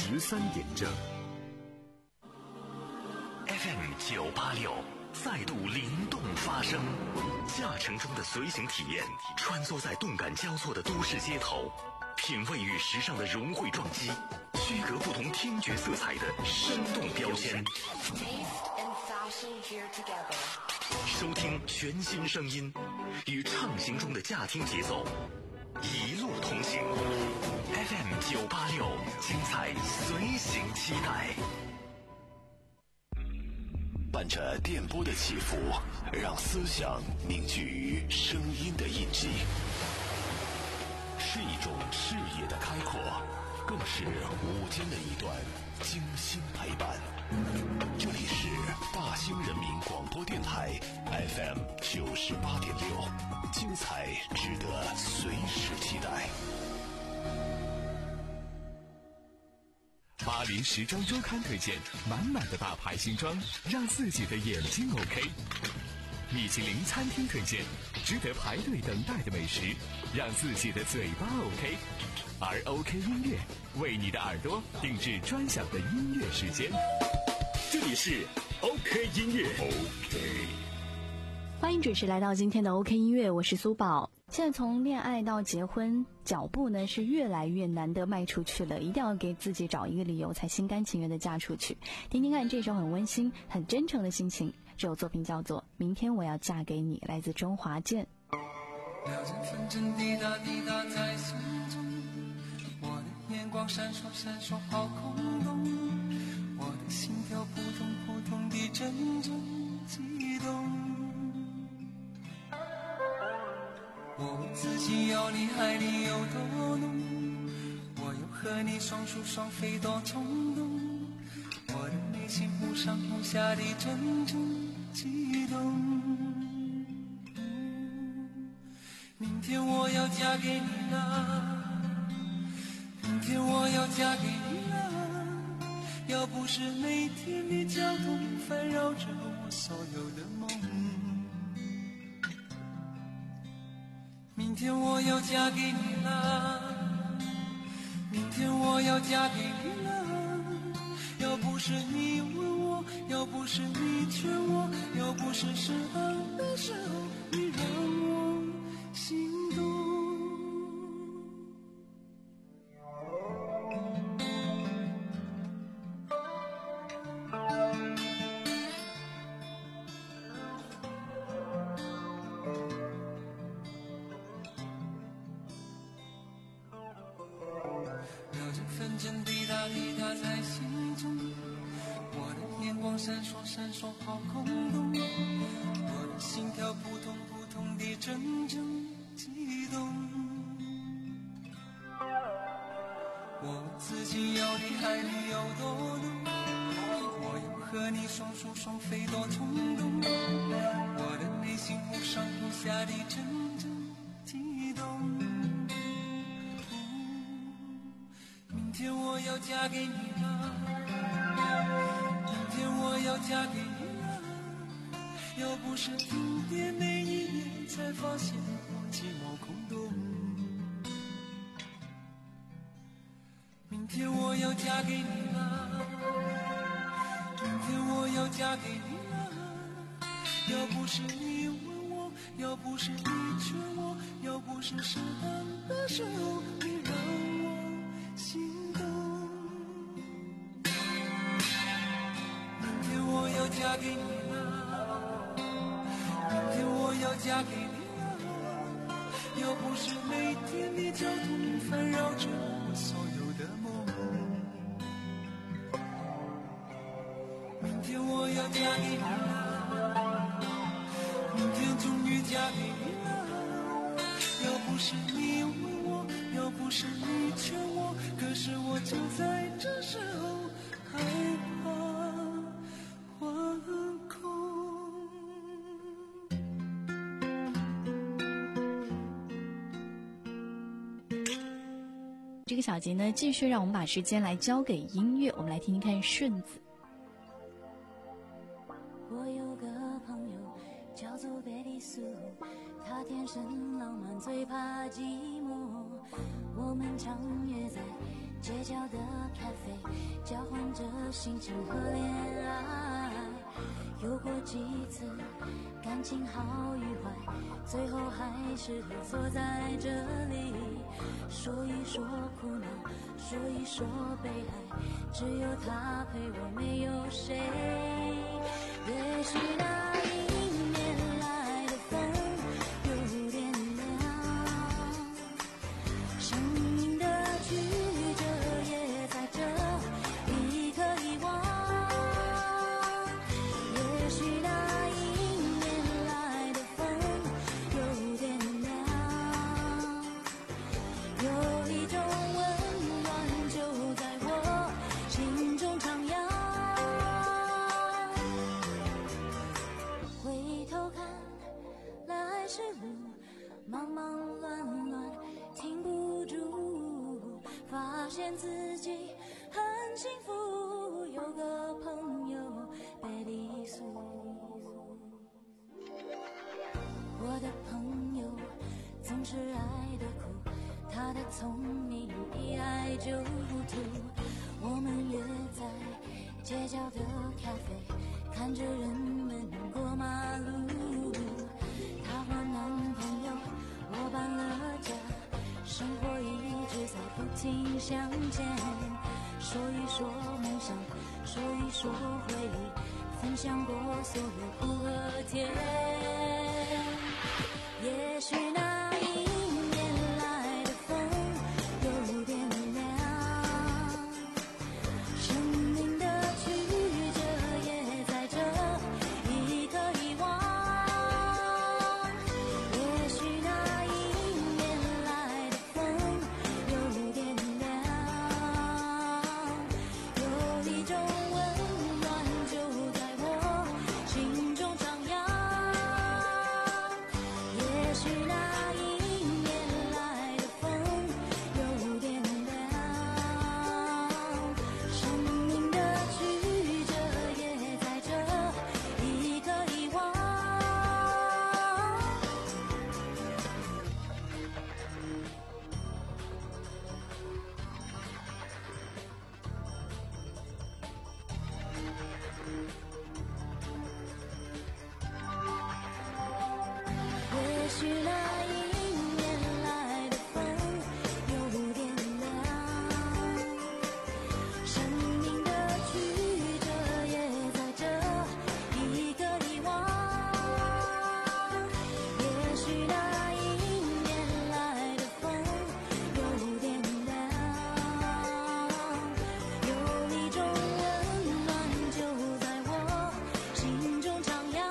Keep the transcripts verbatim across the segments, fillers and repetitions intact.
十三点正。 F M 九八六再度灵动发声，驾乘中的随行体验，穿梭在动感交错的都市街头，品味与时尚的融汇撞击，区隔不同听觉色彩的生动标签。收听全新声音，与畅行中的驾听节奏一路同行。F M 九八六，精彩随行期待。 伴着电波的起伏，让思想凝聚于声音的印记，是一种视野的开阔，更是午间的一段精心陪伴。这里是大兴人民广播电台 F M 九十八点六，精彩值得随时期待。 巴黎时装周刊推荐满满的大牌新装，让自己的眼睛 OK。米其林餐厅推荐值得排队等待的美食，让自己的嘴巴 OK。而 OK 音乐为你的耳朵定制专享的音乐时间。这里是 OK 音乐 OK。 欢迎准时来到今天的 OK 音乐，我是苏宝。现在从恋爱到结婚，脚步呢是越来越难得迈出去了，一定要给自己找一个理由才心甘情愿的嫁出去。听听看这首很温馨很真诚的心情，这首作品叫做《明天我要嫁给你》，来自周华健。 秒针分针滴答滴答在心中，我的眼光闪烁闪烁好空洞，我的心跳扑通扑通地阵阵悸动，我问自己要你爱你有多浓，我又和你双宿双飞多冲动，我的内心忽上忽下地阵阵悸动。明天我要嫁给你了，明天我要嫁给你了，要不是每天的交通烦扰着我所有的梦。明天我要嫁给你了，明天我要嫁给你了，要不是你问我，要不是你劝我，要不是适当的时候你让我心动。秒针分针滴答滴答在心中，我的眼光闪烁闪烁好空洞，我的心跳扑通扑通地阵阵悸动，我问自己要你爱你有多浓，我又和你双宿双飞多冲动，我的内心忽上忽下地阵阵悸动。明天我要嫁给你了，明天我要嫁给你了，要不是停电那一年才发现我寂寞空洞。明天我要嫁给你了，明天我要嫁给你了，要不是你问我，要不是你劝我，要不是适当的时候你让我心动。明天我要嫁给你了，明天我要嫁给你了，要不是每天的交通烦扰着我所有的梦。明天我要嫁给你了，明天终于嫁给你了，要不是你问我，要不是你劝我，可是我就在这时候害怕惶恐。 这个小节呢，继续让我们把时间来交给音乐，我们来听听看顺子。 我有个朋友叫做贝利苏，他天生浪漫，最怕寂寞。我们常约在街角的咖啡，交换着心情和恋爱。有过几次感情好与坏，最后还是坐在这里，说一说苦恼，说一说悲哀，只有他陪我，没有谁。也许那一年来的风有点凉，生命的曲折也在这一刻遗忘。也许那一年来的风有点凉，有一种温暖就在我心中徜徉。回头看来时路，忙忙乱乱停不住，发现自己很幸福，有个朋友贝利苏。我的朋友总是爱的苦，他的聪明一爱就糊涂。我们约在街角的咖啡，看着人们过马路。她和男朋友我搬了家，生活一直在不停向前。说一说梦想，说一说回忆，分享过所有苦和甜。也许那一年来的风有点凉，生命的曲折也在这一刻遗忘。也许那一年来的风有点凉，有一种温暖就在我心中徜徉。也许那一年来的风有点凉，生命的曲折也在这一刻遗忘。也许那一年来的风有点凉，生命的曲折也在这一刻遗忘。也许那一年来的风有点凉，有一种温暖就在我心中徜徉。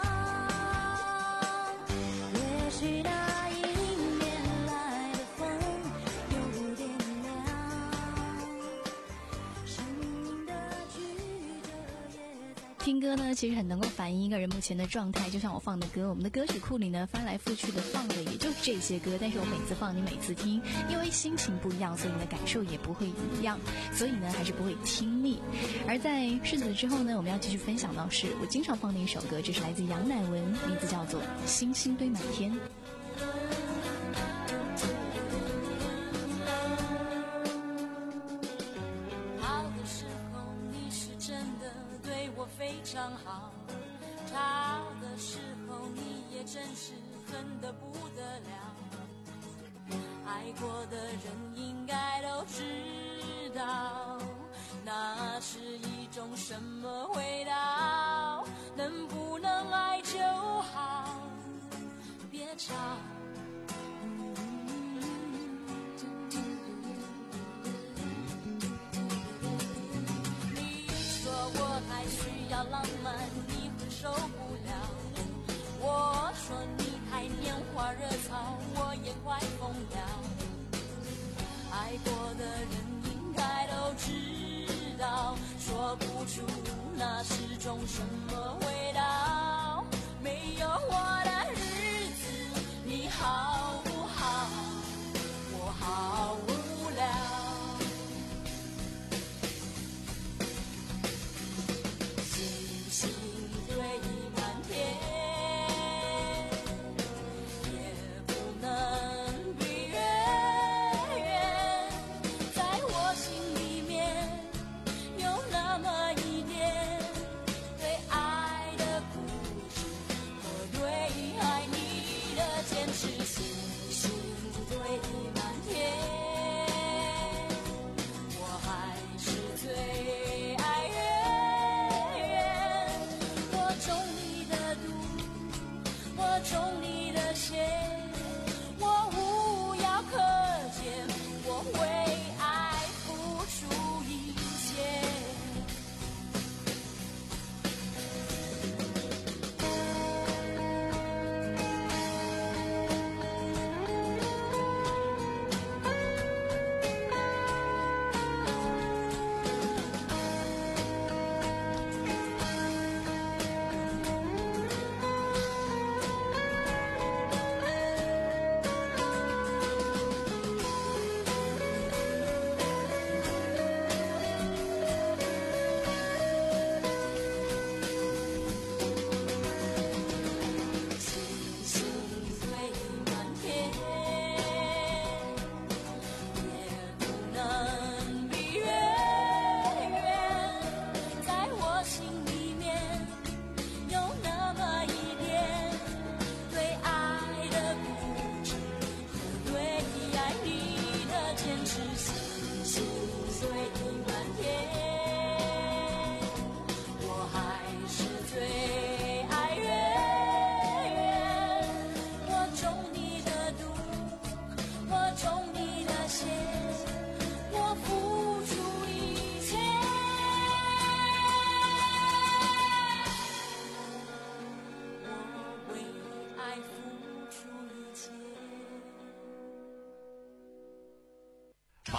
也许那一年来的风有点凉，生命的曲折也在。 听歌呢，其实很能够反映一个人目前的状态。就像我放的歌，我们的歌曲库里呢，翻来覆去的放的也就这些歌，但是我每次放，你每次听，因为心情不一样，所以你的感受也不会一样，所以呢，还是不会听腻。而在世子之后呢，我们要继续分享到是我经常放的一首歌，这是来自杨乃文，名字叫做《星星堆满天》。 好的时候你是真的对我非常好，差的时候你也真是恨得不得了。爱过的人应该都知道，那是一种什么味道，能不能爱就好，别吵。你说我太需要浪漫，你会受不了。我说你太拈花惹草，我也快疯了。爱过的人应该都知道，说不出那是种什么味道。没有我的日子你好不好？我好无聊。星星堆满天，也不能比月圆。在我心里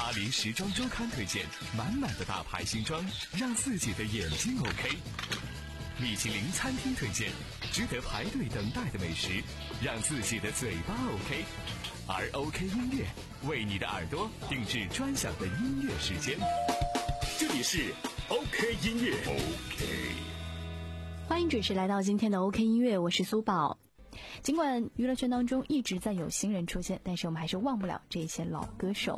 巴黎时装周刊推荐，满满的大牌新装，让自己的眼睛 OK。米其林餐厅推荐，值得排队等待的美食，让自己的嘴巴 OK。而 OK 音乐为你的耳朵定制专享的音乐时间。 这里是 OK 音乐 OK。 欢迎准时来到今天的 OK 音乐，我是苏宝。尽管娱乐圈当中一直在有新人出现，但是我们还是忘不了这些老歌手。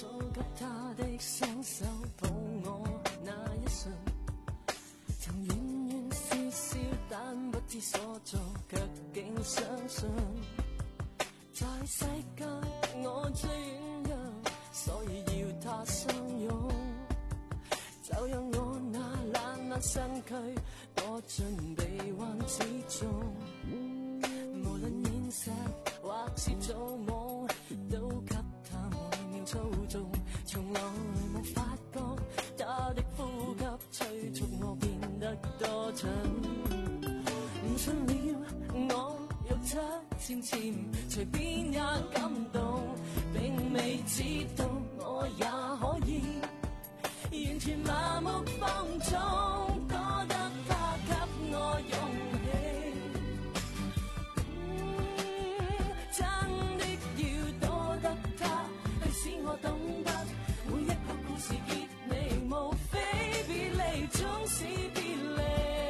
在世界我最軟弱，所以要他相擁，就讓我那懶懶身軀躲進臂彎之中。無論現實或是造夢，都給他每秒操縱，從來沒發覺他的呼吸催促我變得多蠢。唔信了我肉質纖纖，隨便也感動，並未知道我也可以完全麻木放縱，多得他給我勇氣。嗯，真的要多得他去使我懂得，每一個故事結尾無非別離，總是別離。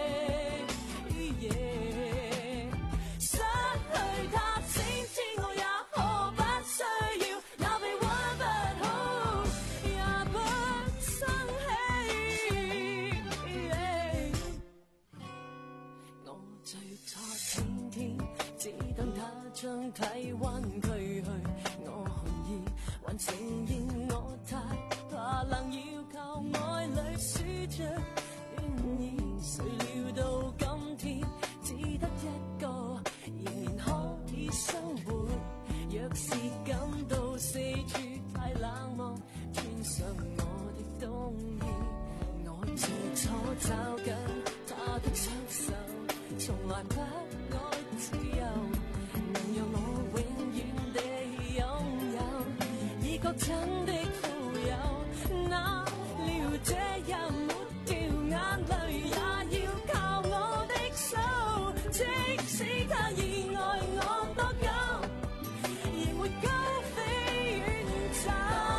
將體溫驅去，我寒意還承認我太怕冷，要靠愛侶輸着願意，誰料到今天只得一個仍然可以生活。若是感到四處太冷漠，穿上我的冬衣，我最初找緊他的雙手，從來不愛自由，能讓我永遠地擁有，已覺真的富有，哪料這日抹掉眼淚，也要靠我的手，即使他意愛我多久，仍會高飛遠走。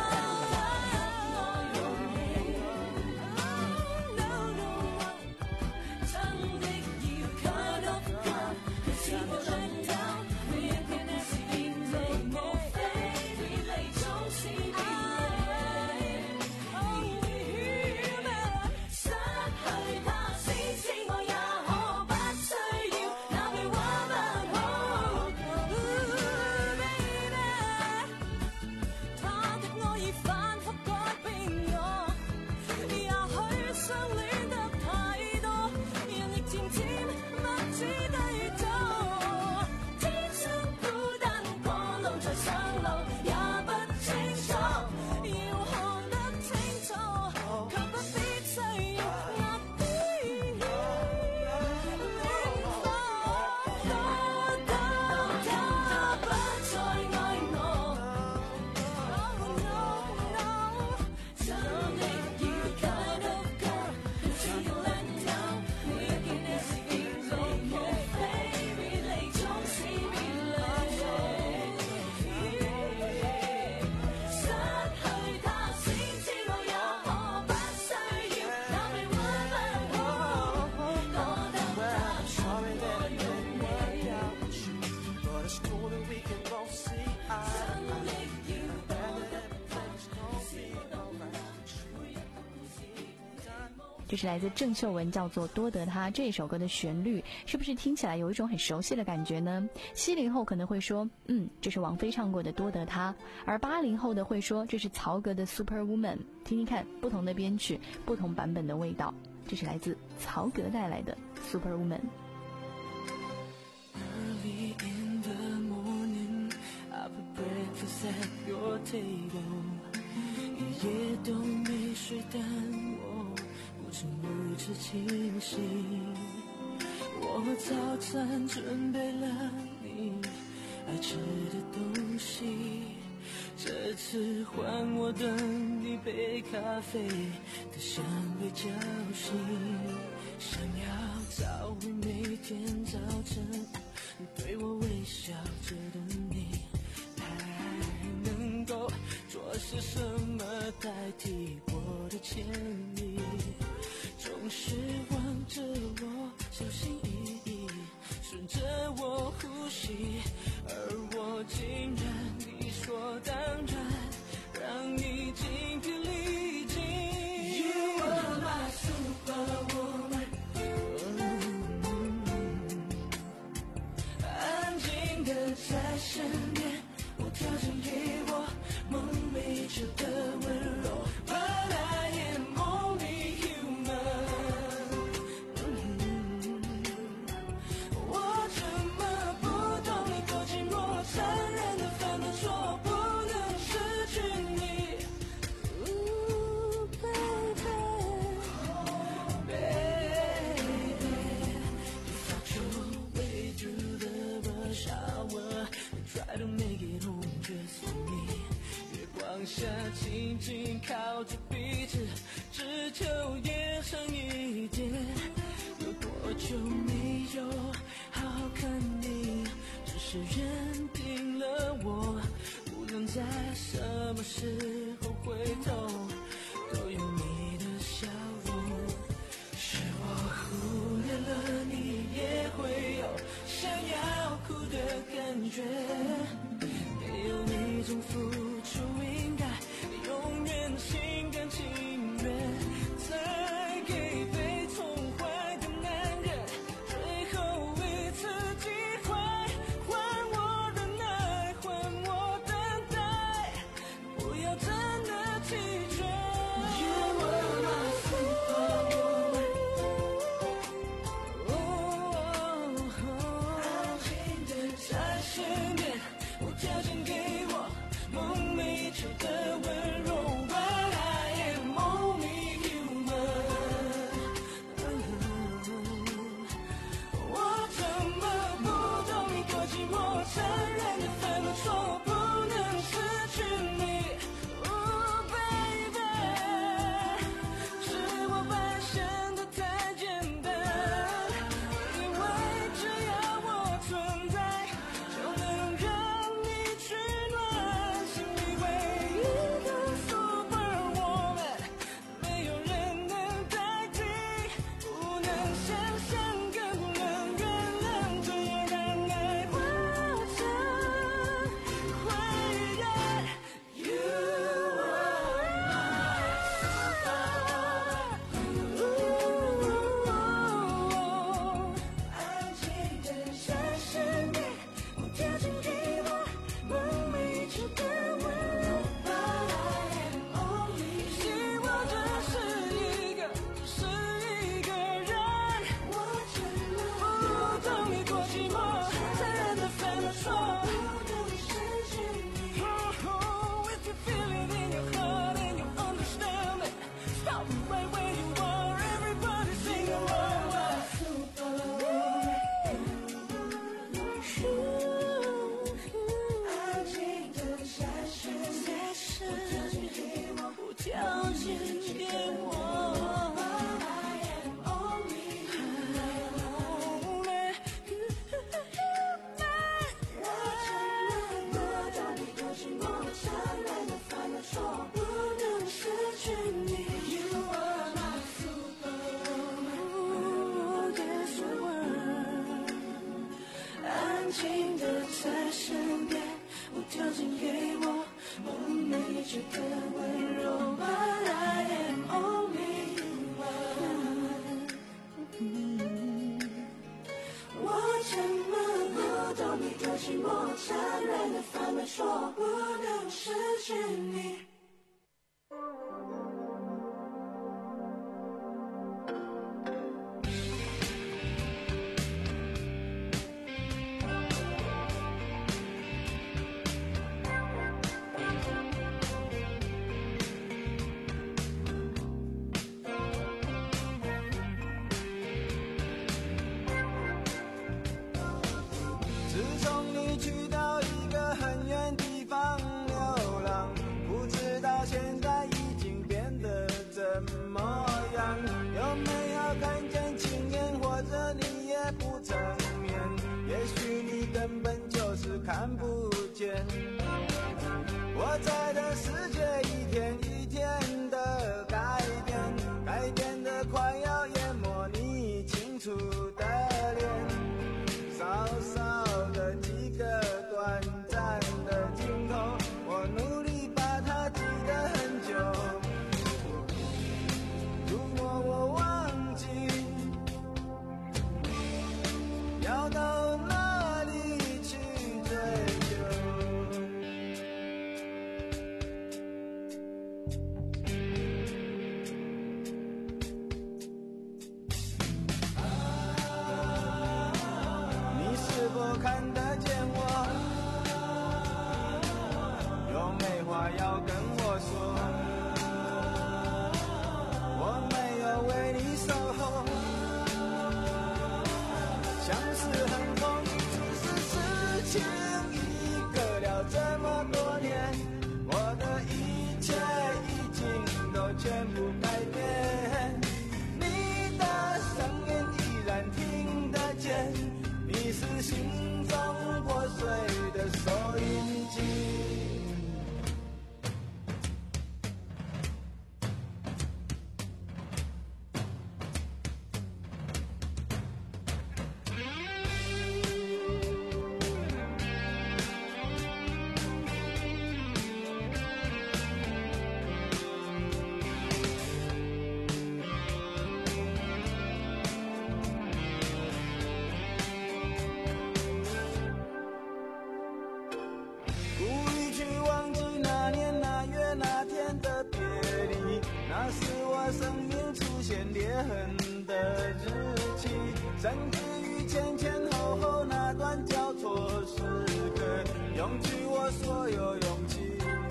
真的要 cut off cut， 是我盡頭。 这是来自郑秀文，叫做《多得他》这首歌的旋律，是不是听起来有一种很熟悉的感觉呢？七零后可能会说，嗯，这是王菲唱过的《多得他》，而八零后的会说这是曹格的《Superwoman》。听听看，不同的编曲，不同版本的味道。这是来自曹格带来的《Superwoman》。 Early in the morning, I put breakfast at your table， 一夜都没睡，但我不知如此清醒。我早餐准备了你爱吃的东西， 这次换我等一杯咖啡的香味叫醒，想要找回每天早晨对我微笑着的你，还能够做些什么代替我的歉意？总是望着我小心翼翼，顺着我呼吸，而我竟然理所当然让你精疲力尽。 You are my superwoman， 安静的在身边，无条件给我梦寐着的温柔。But I am only human， 我怎么不懂你多寂寞，残忍的犯了错，不能失去你。Ooh, baby, baby, you fought your way through the rush hour, you try to make it home just for me。月光下紧紧靠着彼此，只求夜长一点。有多久没有好好看你，只是认定了我无论在什么时候回头都有你的笑容。是我忽略了你也会有想要哭的感觉，没有那种付出应该永远心甘情愿，再给被宠坏的男人最后一次机会，还我忍耐，还我等待，不要真的弃绝。You are my superwoman， 安静的在身边，无条件给我梦寐着的温柔。But I am only human， 我怎么不懂你多寂寞，残忍的犯了错，不能失去你。Oh baby， 是我扮显得太简单，以为只要我存在就能让你取暖，心里唯一的 superwoman， 没有人能代替，不能想象更不能原谅，这也让爱化成灰烬。You are my superwoman， 安静的在身边，无条件给我梦寐着的温柔。But I am only， 希望这是一个，只是一个人。我真的不懂你多寂寞，残忍的犯了错，不能失去你。Oh, if you feel it in your heart and you understand it, stop right where you are. Everybody sing along. Superwoman， 安静的在身边，无条件给我。I am only human， 我怎么不懂你多寂寞，残忍的犯了错，不能失去你。You are my superwoman， Guess what？ 安静的在身边，无条件给我梦寐着的温柔。But I am only human， 我怎么不懂你多寂寞，残忍的犯了错，不能失去你。 自从你去到一个很远地方， 看不见。我在的世界一天一天的改变，改变的快要淹没你清楚的脸，少少的几个短暂的镜头，我努力把它记得很久。如果我忘记，要到哪里去追究？你是否看得见我？有没话要跟我说？我没有为你守候，相思很痛，只是事情已隔了这么多年，我的一切已经都全部改变。你的声音依然听得见，你是心中破碎的收音机。故意去忘记那年那月那天的别离，那是我生命出现裂痕的日期，甚至于前前后后那段交错时刻，用去我所有勇气。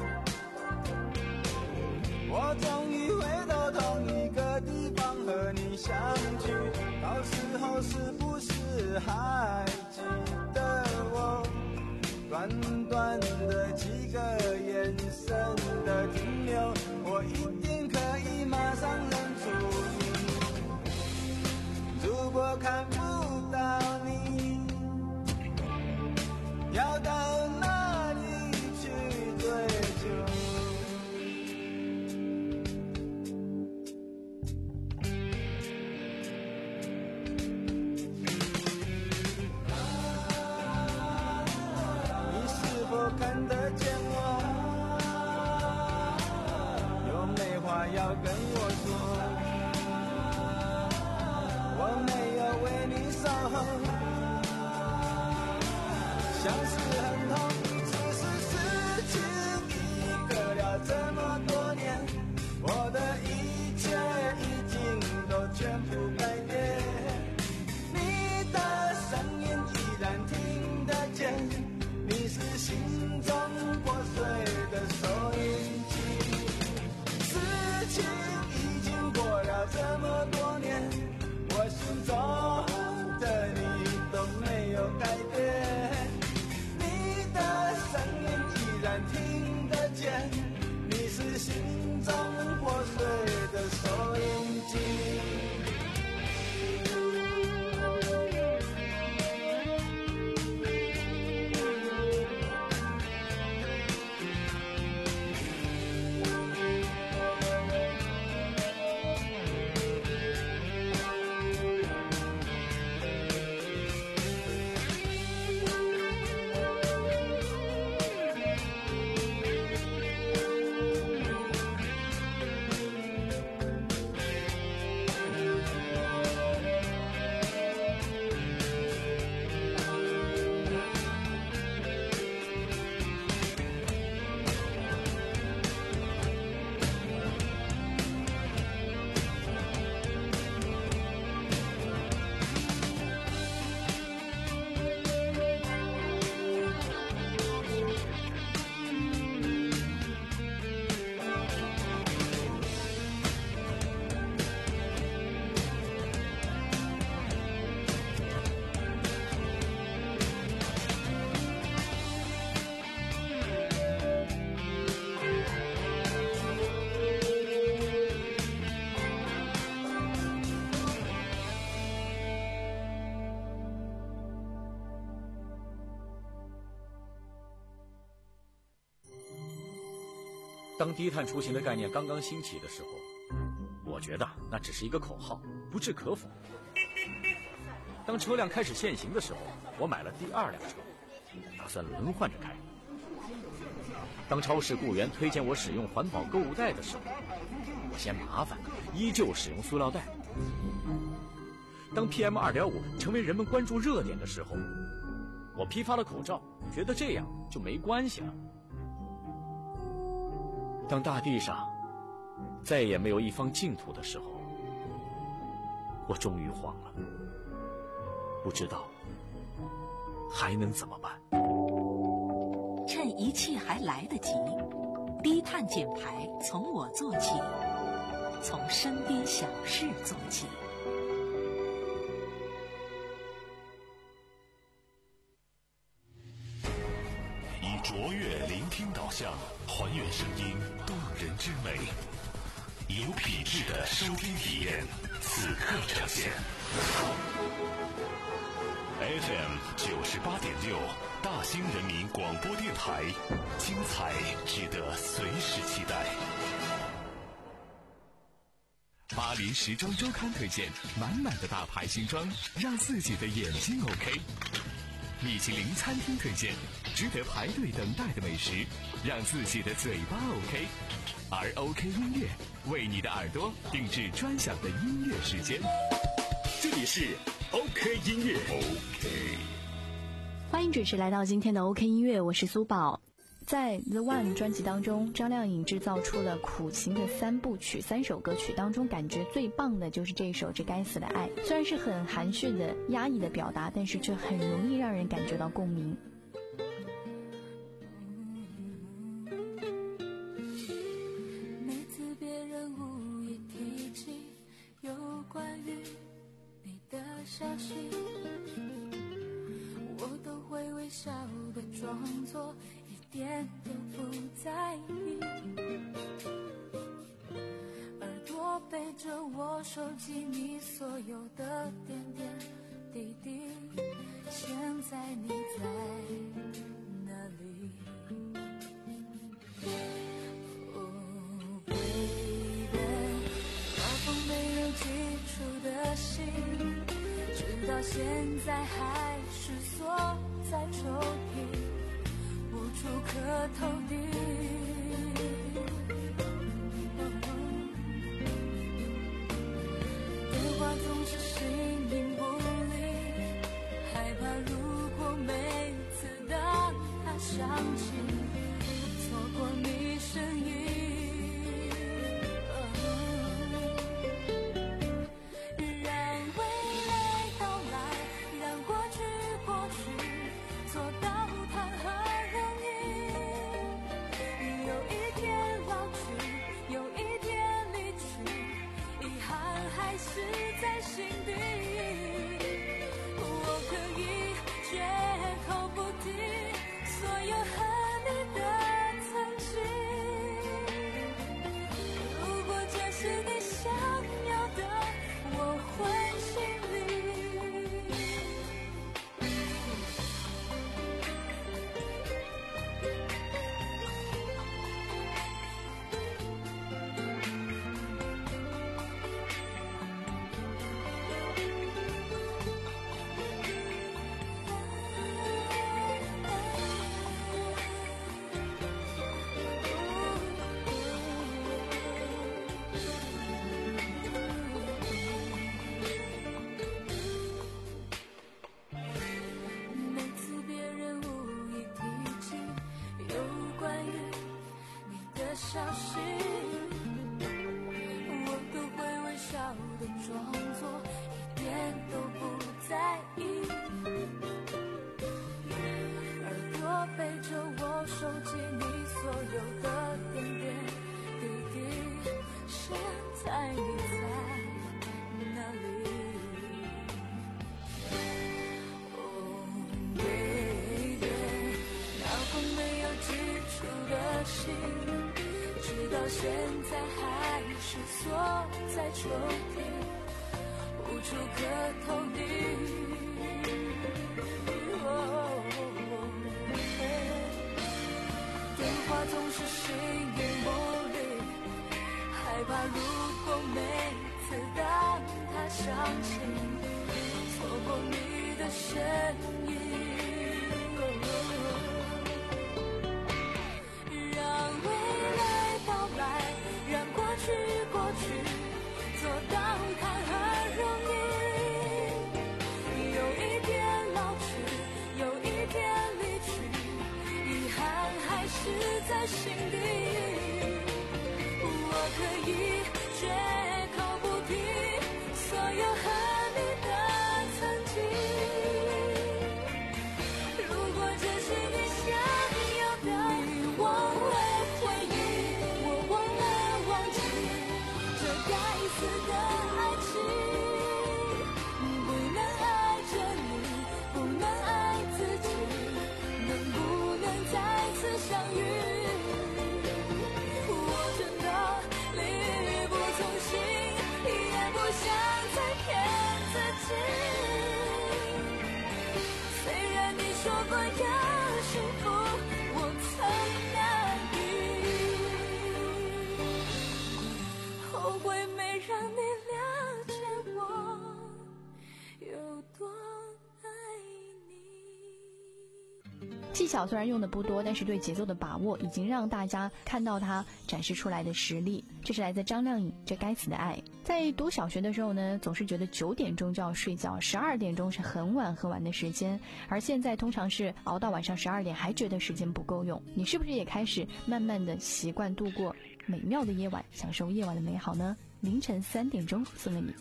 我终于回到同一个地方和你相聚，到时候是不是还记得我？短短的几个眼神的停留，我一定可以马上认出你。如果看不到你，要到哪里去追究？看得见我，有没话要跟我说？我没有为你守候，相思很痛，只是事情已隔了这么多年，我的一切已经都全部改变。你的声音依然听得见，你是心中破碎的收音机。事情已经过了这么多年，我心中的你都没有改变。你的声音依然听得见，你是心中破碎的收音机。 当低碳出行的概念刚刚兴起的时候，我觉得那只是一个口号，不置可否。当车辆开始限行的时候，我买了第二辆车，打算轮换着开。当超市雇员推荐我使用环保购物袋的时候，我嫌麻烦，依旧使用塑料袋。当 P M 二点五 成为人们关注热点的时候，我批发了口罩，觉得这样就没关系了。当大地上再也没有一方净土的时候，我终于慌了，不知道还能怎么办。 趁一切还来得及，低碳减排从我做起，从身边小事做起。 以卓越聆听导向，还原声音动人之美，有品质的收听体验，此刻呈现。F M 九十八点六，大兴人民广播电台，精彩值得随时期待。 巴黎时装周刊推荐，满满的大牌新装，让自己的眼睛 OK。米其林餐厅推荐，值得排队等待的美食，让自己的嘴巴 OK。而 OK 音乐为你的耳朵定制专享的音乐时间。这里是 OK 音乐 OK。 欢迎准时来到今天的 OK 音乐，我是苏宝。在 The One 专辑当中，张靓颖制造出了苦情的三部曲，三首歌曲当中感觉最棒的就是这一首《这该死的爱》，虽然是很含蓄的压抑的表达，但是却很容易让人感觉到共鸣。 每次别人无意提起有关于你的消息，我都会微笑的装作一点都不在意，耳朵背着我手机你所有的点点滴滴，现在你在哪里？Oh baby， 那封没有寄出的信，直到现在还是锁在抽屉，无处可投递。电话总是形影不离，害怕如果每次当它响起，错过你声音。让未来到来，让过去过去，做到谈何容易。有一天老去，有一天离去，遗憾还是在心底。我可以绝口不提所有和你的曾经，如果这是你想要的，我会尽力。每次别人无意提起有关于你的消息，我都会微笑的装作一点都不在意，耳朵背着我手机你所有的点点滴滴，现在你在哪里？Oh baby， 那封没有寄出的信，直到现在还是锁在抽屉，无处可投递。Oh， 电话总是形影不离， 害怕如果每次当他想起，错过你的身影，让未来到来，让过去过去，做到看很容易，有一天老去，有一天离去，遗憾还是在心底。我可以绝口不提所有和你的曾经，如果这是你想要的，你忘了回忆，我忘了忘记这该死的爱情，不能爱着你，不能爱自己，能不能再次相遇？想再骗自己，虽然你说过要幸福，我曾难以，后悔没让你了解我有多爱你。 技巧虽然用的不多，但是对节奏的把握已经让大家看到他展示出来的实力。这是来自张靓颖《这该死的爱》。在读小学的时候呢，总是觉得九点钟就要睡觉，十二点钟是很晚很晚的时间，而现在通常是熬到晚上十二点还觉得时间不够用。你是不是也开始慢慢的习惯度过美妙的夜晚，享受夜晚的美好呢？凌晨三点钟送给你。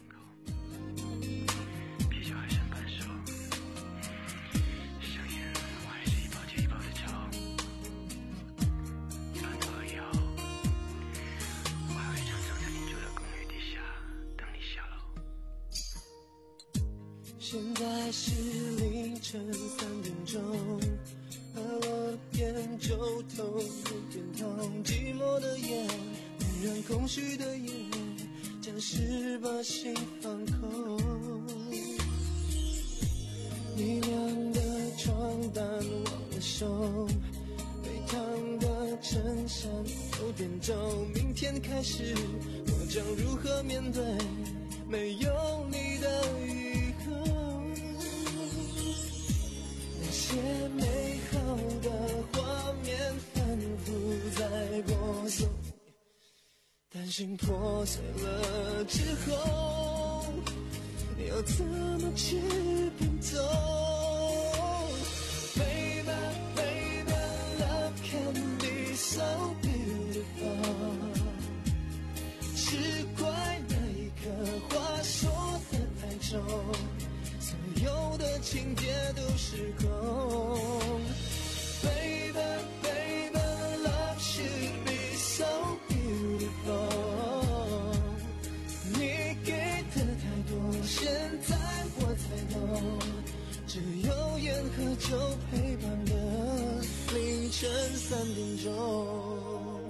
现在是凌晨三点钟，喝了点酒头有点痛，寂寞的夜点燃空虚的夜，暂时把心放空。你晾的床单忘了收，被烫的衬衫有点皱，明天开始我将如何面对没有你的以后？那些美好的画面反复在播送，担心破碎了之后要怎么去拼凑。 Baby, baby, love can be so beautiful， 只怪那一刻话说得太重，所有的情节都失控。Baby, baby, love should be so beautiful， 你给的太多，现在我才懂，只有烟和酒陪伴的凌晨三点钟。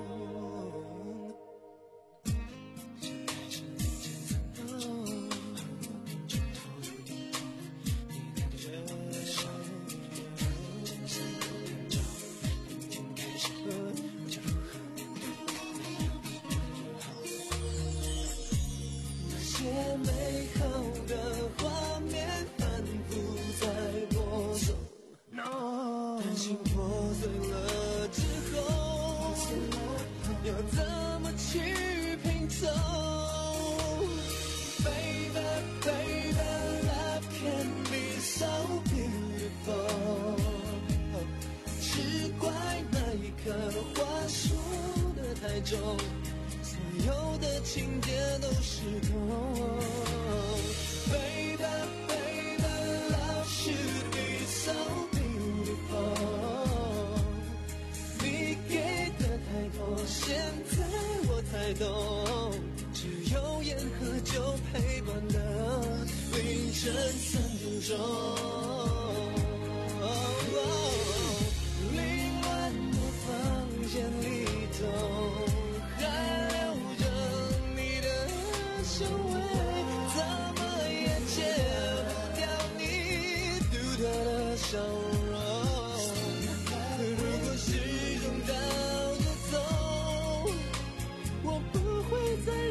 那些美好的画面反复在播送，担心破碎了之后要怎么去拼凑。Baby, baby, love can be so beautiful， 只怪那一刻话说得太重，所有的情节都失控。Baby, baby, love should be so beautiful， 你给的太多，现在我才懂，只有烟和酒陪伴的凌晨三点钟。凌乱的房间里头还留着你的香味，怎么也戒不掉你独特的笑容。如果时钟倒着走，我不会再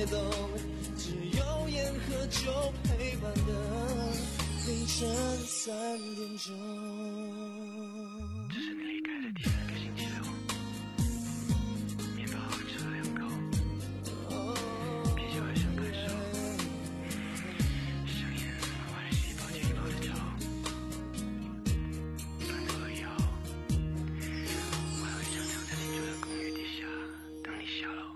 别懂，只有烟和酒陪伴的凌晨三点钟。 这是你离开的第三个星期六，面包好吃了两口，啤酒还剩半手，香烟换了一包接一包的抽。饭做了以后，我还会常常在你住的公寓底下等你下楼。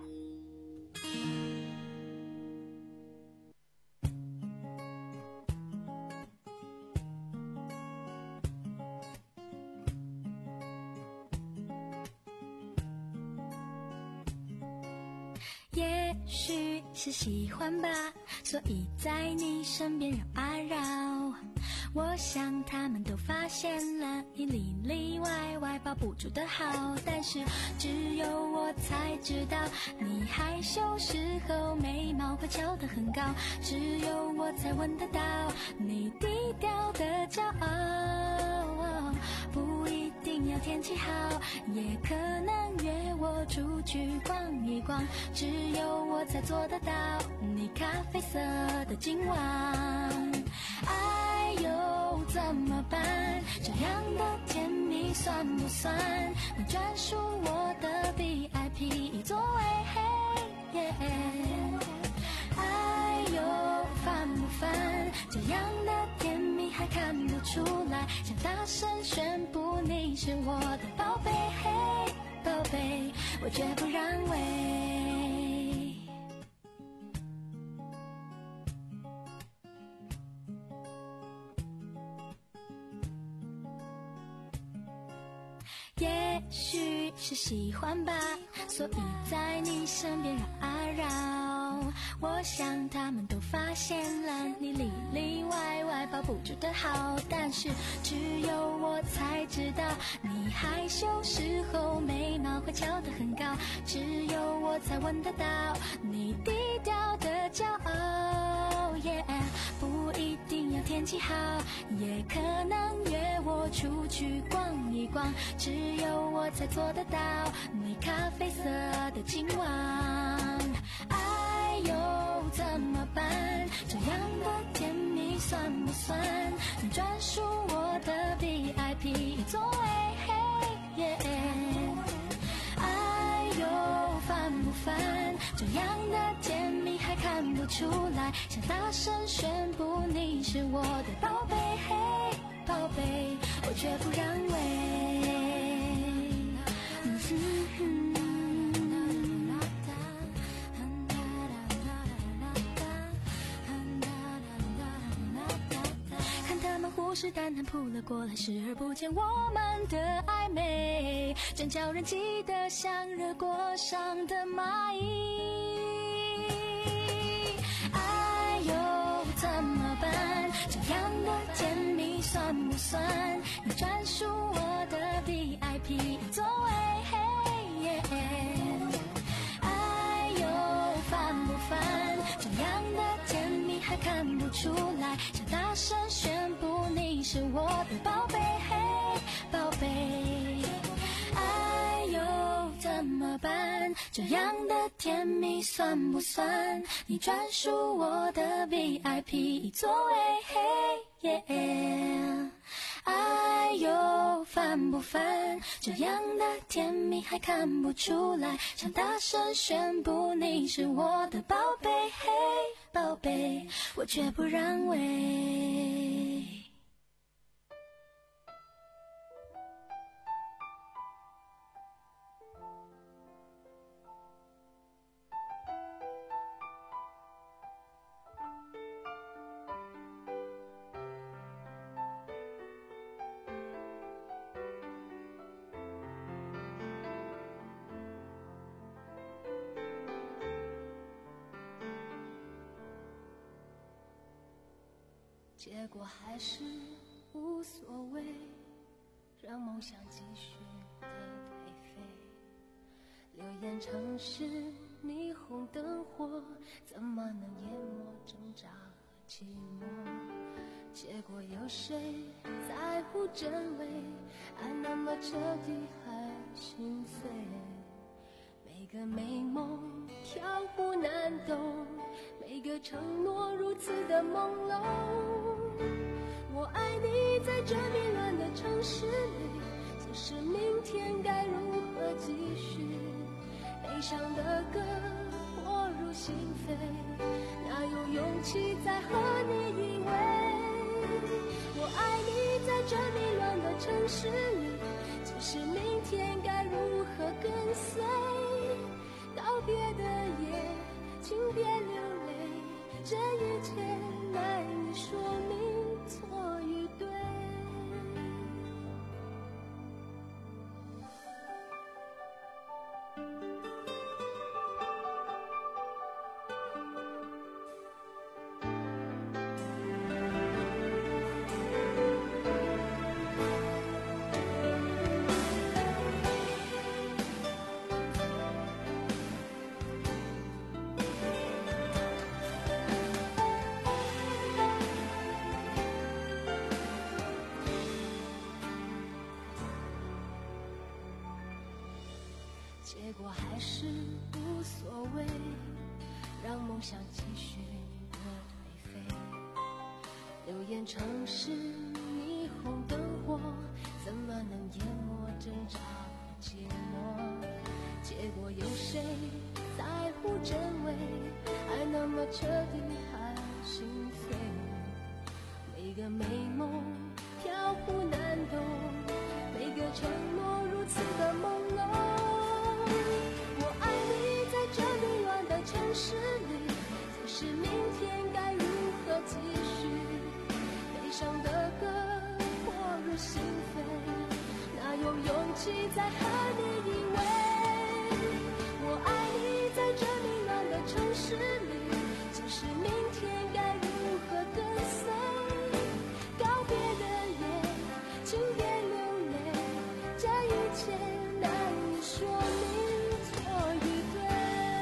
也许是喜欢吧，所以在你身边绕啊绕。我想他们都发现了你里里外外保不住的好，但是只有我才知道，你害羞时候眉毛会翘得很高，只有我才闻得到你低调的骄傲。不一定要天气好，也可能约我出去逛一逛，只有我才做得到你咖啡色的今晚。哎呦怎么办，这样的甜蜜算不算你专属我的 V I P 座位？嘿耶，哎呦烦不烦，这样的甜蜜还看不出来，想大声宣布你是我的宝贝，嘿宝贝，我绝不让位。也许是喜欢吧，所以在你身边绕啊绕。我想他们都发现了你里里外外保不住的好，但是只有我才知道，你害羞时候眉毛会翘得很高，只有我才闻得到你低调的骄傲。yeah， 不一定要天气好，也可能约我出去逛一逛，只有我才做得到你咖啡色的今晚。哎呦怎么办，这样的甜蜜算不算你专属我的 V I P 座位？嘿耶，哎呦烦不烦，这样的甜蜜还看不出来，想大声宣布你是我的宝贝，嘿宝贝，我绝不让位。嗯哼哼虎视眈眈扑了过来，视而不见我们的暧昧，真叫人记得像热锅上的蚂蚁。哎呦怎么办，这样的甜蜜算不算你专属我的 V I P 座位？嘿耶，哎呦烦不烦，这样的甜蜜还看不出来，想大声宣布你是我的宝贝，嘿宝贝。哎呦怎么办，这样的甜蜜算不算你专属我的 V I P 座位？嘿耶，哎呦烦不烦，这样的甜蜜还看不出来，想大声宣布你是我的宝贝，嘿宝贝，我绝不让位。结果还是无所谓，让梦想继续的颓废。流言城市霓虹灯火，怎么能淹没挣扎和寂寞？结果有谁在乎真伪？爱那么彻底还心碎，每个美梦飘忽难懂，每个承诺如此的朦胧。我爱你在这迷乱的城市里，只是明天该如何继续？悲伤的歌迫入心扉，哪有勇气再和你依偎？我爱你在这迷乱的城市里，只是明天该如何跟随？告别的夜，请别流泪，这一切难以说明错与对。结果还是无所谓，让梦想继续的颓废。流言城市霓虹灯火，怎么能淹没挣扎的寂寞？结果有谁在乎真伪？爱那么彻底，还心碎。每个美梦飘忽难懂，每个承诺如此的朦胧。城市里，只是明天该如何继续？悲伤的歌迫入心扉，哪有勇气再和你依偎？我爱你在这迷乱的城市里，只是明天该如何跟随？告别的夜，请别流泪，这一切难以说明错与对。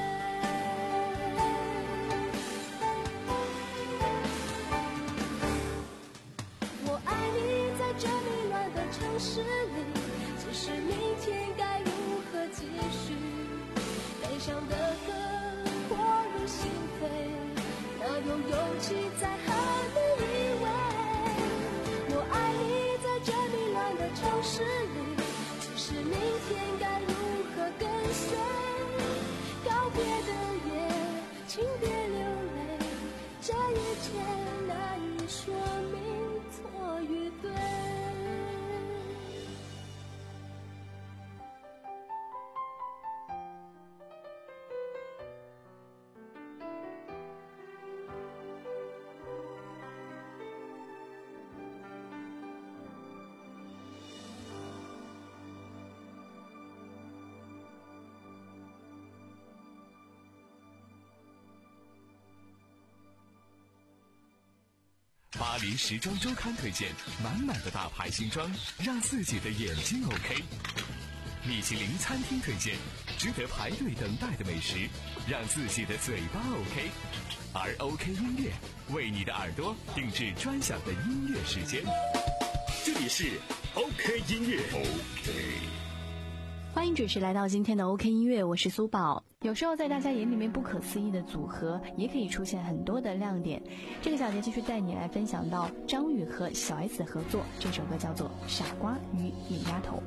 城市里，只是明天该如何继续？悲伤的歌迫入心扉，哪有勇气再和你依偎？我爱你在这迷乱的城市里，只是明天该如何跟随？告别的夜，请别流泪，这一切难以说明错与对。 巴黎时装周刊推荐满满的大牌新装，让自己的眼睛 OK。米其林餐厅推荐值得排队等待的美食，让自己的嘴巴 OK。而 OK 音乐为你的耳朵定制专享的音乐时间。 这里是 OK 音乐 OK。 欢迎准时来到今天的 OK 音乐，我是苏宝。有时候在大家眼里面不可思议的组合，也可以出现很多的亮点。这个小节继续带你来分享到张宇和小 S 合作，这首歌叫做《傻瓜与野丫头》。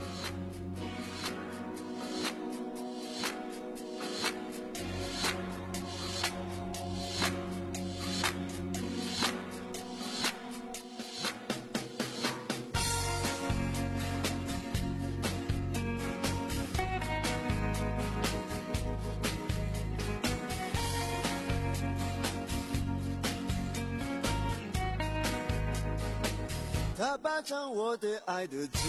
他霸占我对爱的记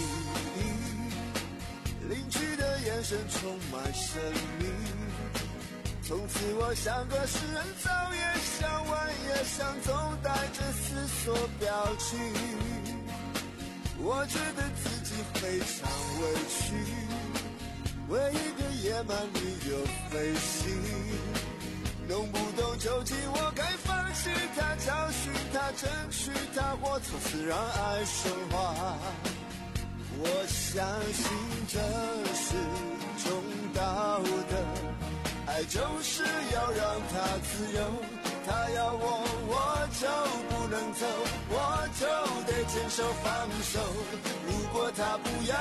忆，领取的眼神充满神秘。从此我像个诗人，早也想晚也想，总带着思索表情。我觉得自己非常委屈，为一个野蛮女友费心。弄不懂究竟我该放弃他，教训他，争取他，或从此让爱升华。 我相信这是种道德，爱就是要让它自由，他要我我就不能走，我就得牵手放手，如果他不要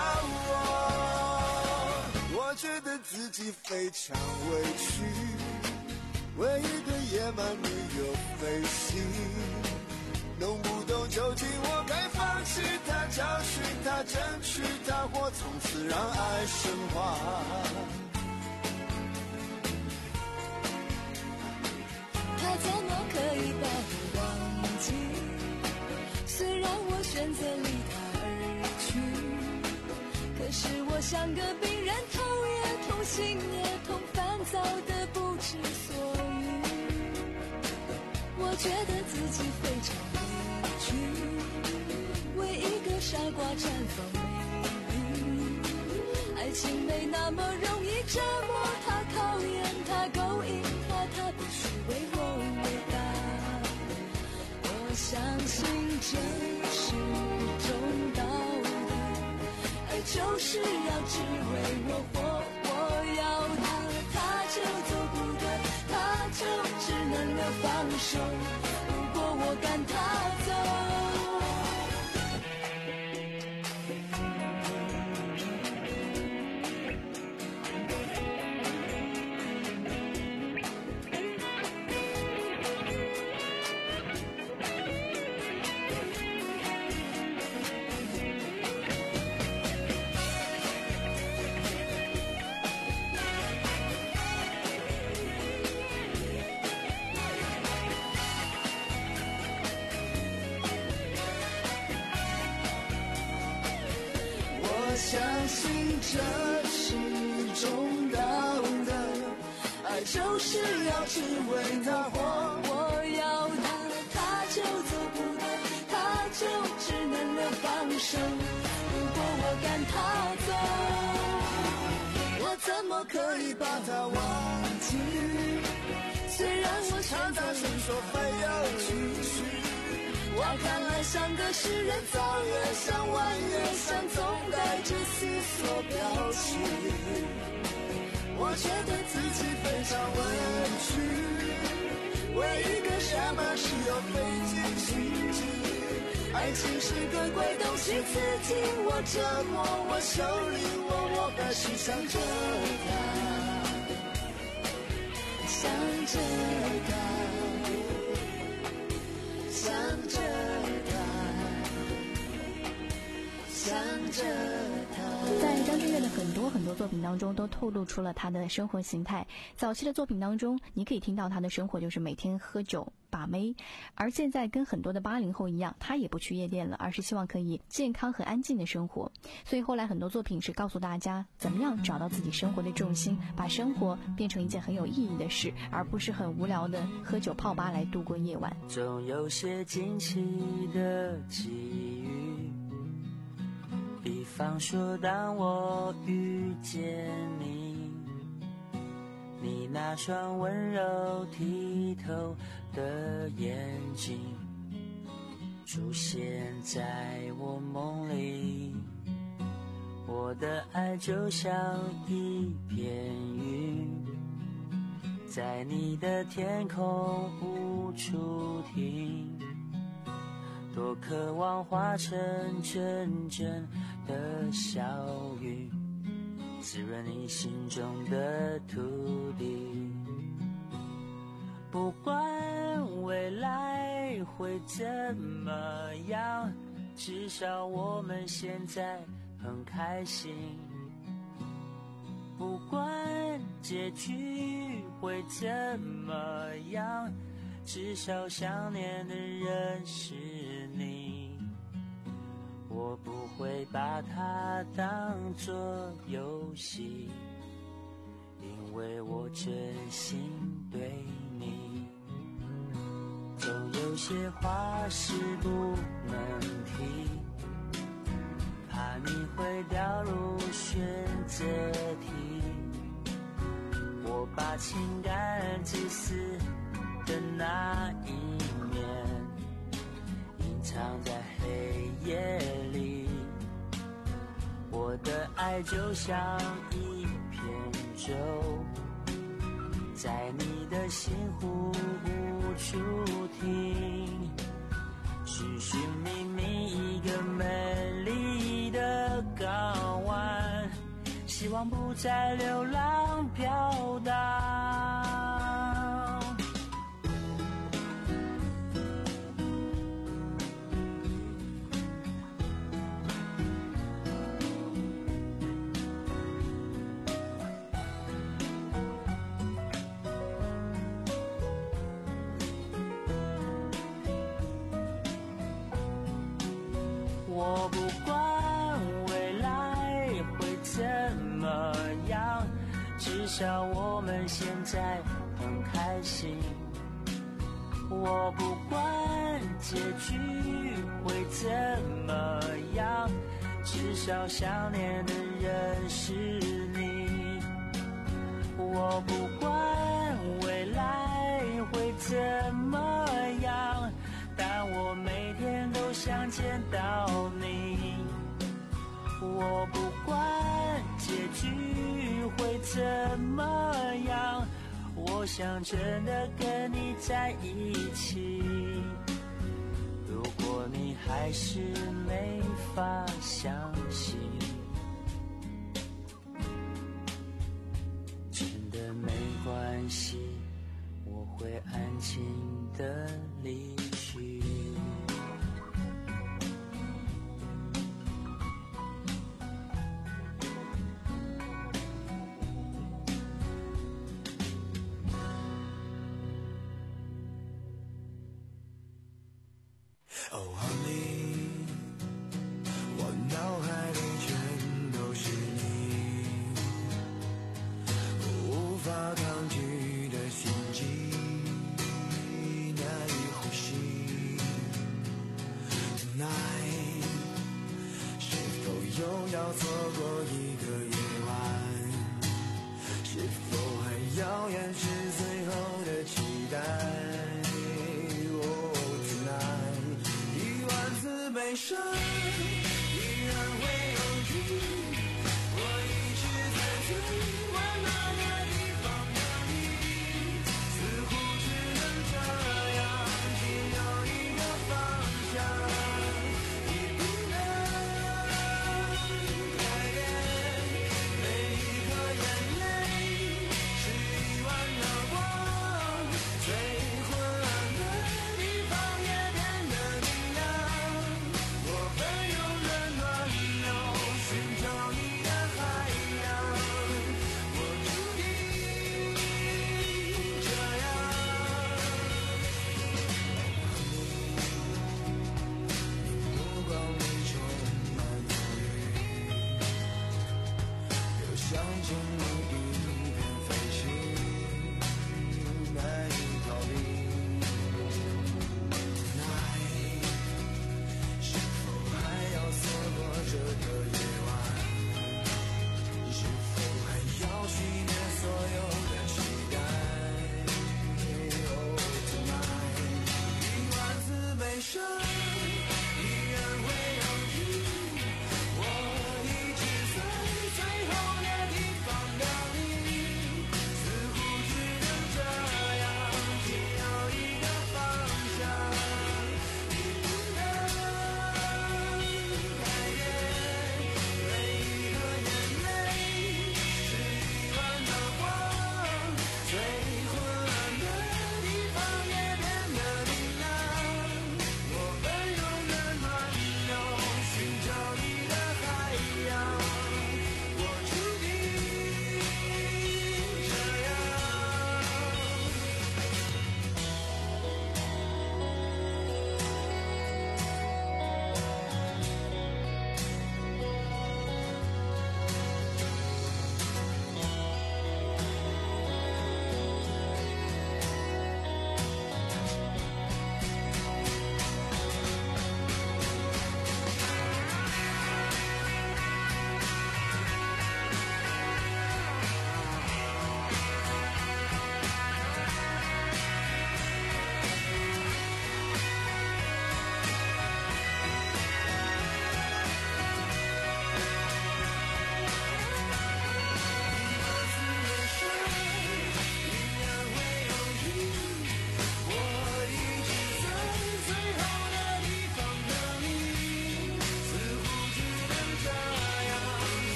我，我觉得自己非常委屈，为一个野蛮女友费心，弄不懂究竟我该放弃他，教训他，争取他，或从此让爱升华。 他怎么可以把我忘记？虽然我选择离他而去，可是我像个病人，头也痛，心也痛，烦躁的不知所云。我觉得自己非常委屈，为一个傻瓜绽放美丽。爱情没那么容易折磨他，考验他，勾引他，他必须为我伟大。我相信这是种道德，爱就是要只为我活，我要他，他就做不得，他就只能够放手，如果我赶他走。相信这是种道德，爱就是要只为他活，我要他，他就做不得，他就只能够放手，如果我赶他走，我怎么可以把他忘记？虽然我选择了说非要继续，我看来像个诗人，早月想晚月想，总带着思索表情。我觉得自己非常委屈，为一个傻马士又费尽心机。爱情是个鬼东西，刺激我，折磨我，修理我，我还是想着他，想着他，想着他，想着他。 在张震岳的很多很多作品当中都透露出了他的生活形态。早期的作品当中，你可以听到他的生活就是每天喝酒把妹，而现在跟很多的八零后一样，他也不去夜店了，而是希望可以健康和安静的生活。所以后来很多作品是告诉大家怎么样找到自己生活的重心，把生活变成一件很有意义的事，而不是很无聊的喝酒泡吧来度过夜晚。 总有些惊奇的际遇，比方说当我遇见你，你那双温柔剔透的眼睛出现在我梦里，我的爱就像一片云，在你的天空无处停，多渴望化成阵阵的小雨，滋润你心中的土地。不管未来会怎么样，至少我们现在很开心。不管结局会怎么样，至少想念的人是你。我不会把它当作游戏，因为我真心对你。总有些话是不能提，怕你会掉入选择题。我把情感自私的那一面藏在黑夜里， 爱就像一片舟，在你的心湖无处停，寻寻觅觅一个美丽的港湾，希望不再流浪飘荡。我不管未来会怎么样，至少我们现在很开心。我不管结局会怎么样，至少想念的人是你。我不管未来会怎么样，但我每天都想见到你。我不管结局会怎么样，我想真的跟你在一起。如果你还是没法相信，真的没关系，我会安静的离去。 Oh honey， 我脑海里全都是你，无法抗拒的心悸，难以呼吸。Tonight， 是否又要错过一个夜晚？是否还遥远是最后的期待？悲伤依然会有你，我一直在最温暖的地方等你，似乎只能这样，只有一个方向，你不能改变，每一颗眼泪是一万的光，最昏暗的地方也变得明亮。我分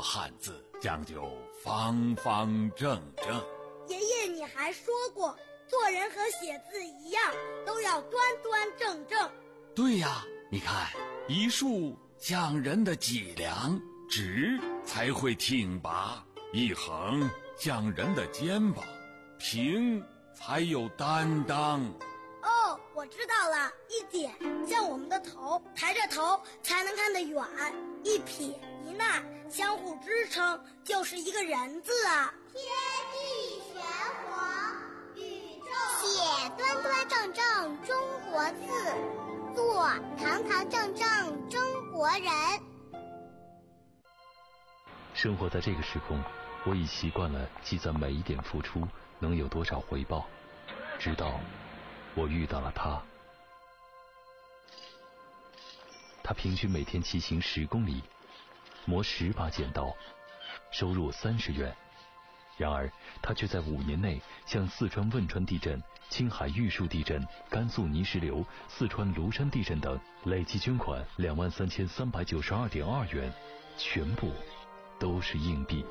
汉字，讲究方方正正。 爷爷，你还说过，做人和写字一样，都要端端正正。 对呀，你看，一竖像人的脊梁，直才会挺拔；一横像人的肩膀，平才有担当。 哦，我知道了，一点像我们的头，抬着头才能看得远；一撇一捺相互支撑，就是一个人字啊。 天地玄黄，宇宙写端端正正中国字，做堂堂正正中国人。 生活在这个时空，我已习惯了计算每一点付出能有多少回报，直到我遇到了他。他平均每天骑行十公里，磨十把剪刀，收入三十元。然而他却在五年内向四川汶川地震、青海玉树地震、甘肃泥石流、四川庐山地震等累计捐款两万三千三百九十二点二元，全部都是硬币。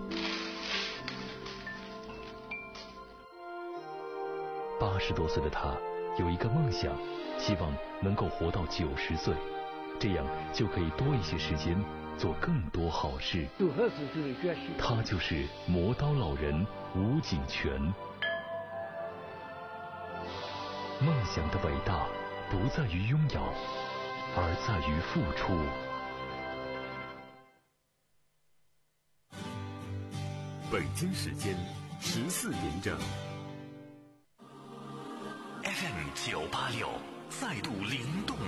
八十多岁的他有一个梦想，希望能够活到九十岁，这样就可以多一些时间做更多好事。他就是磨刀老人吴景全。梦想的伟大不在于拥有，而在于付出。 北京时间十四点整。 F M 九八六再度灵动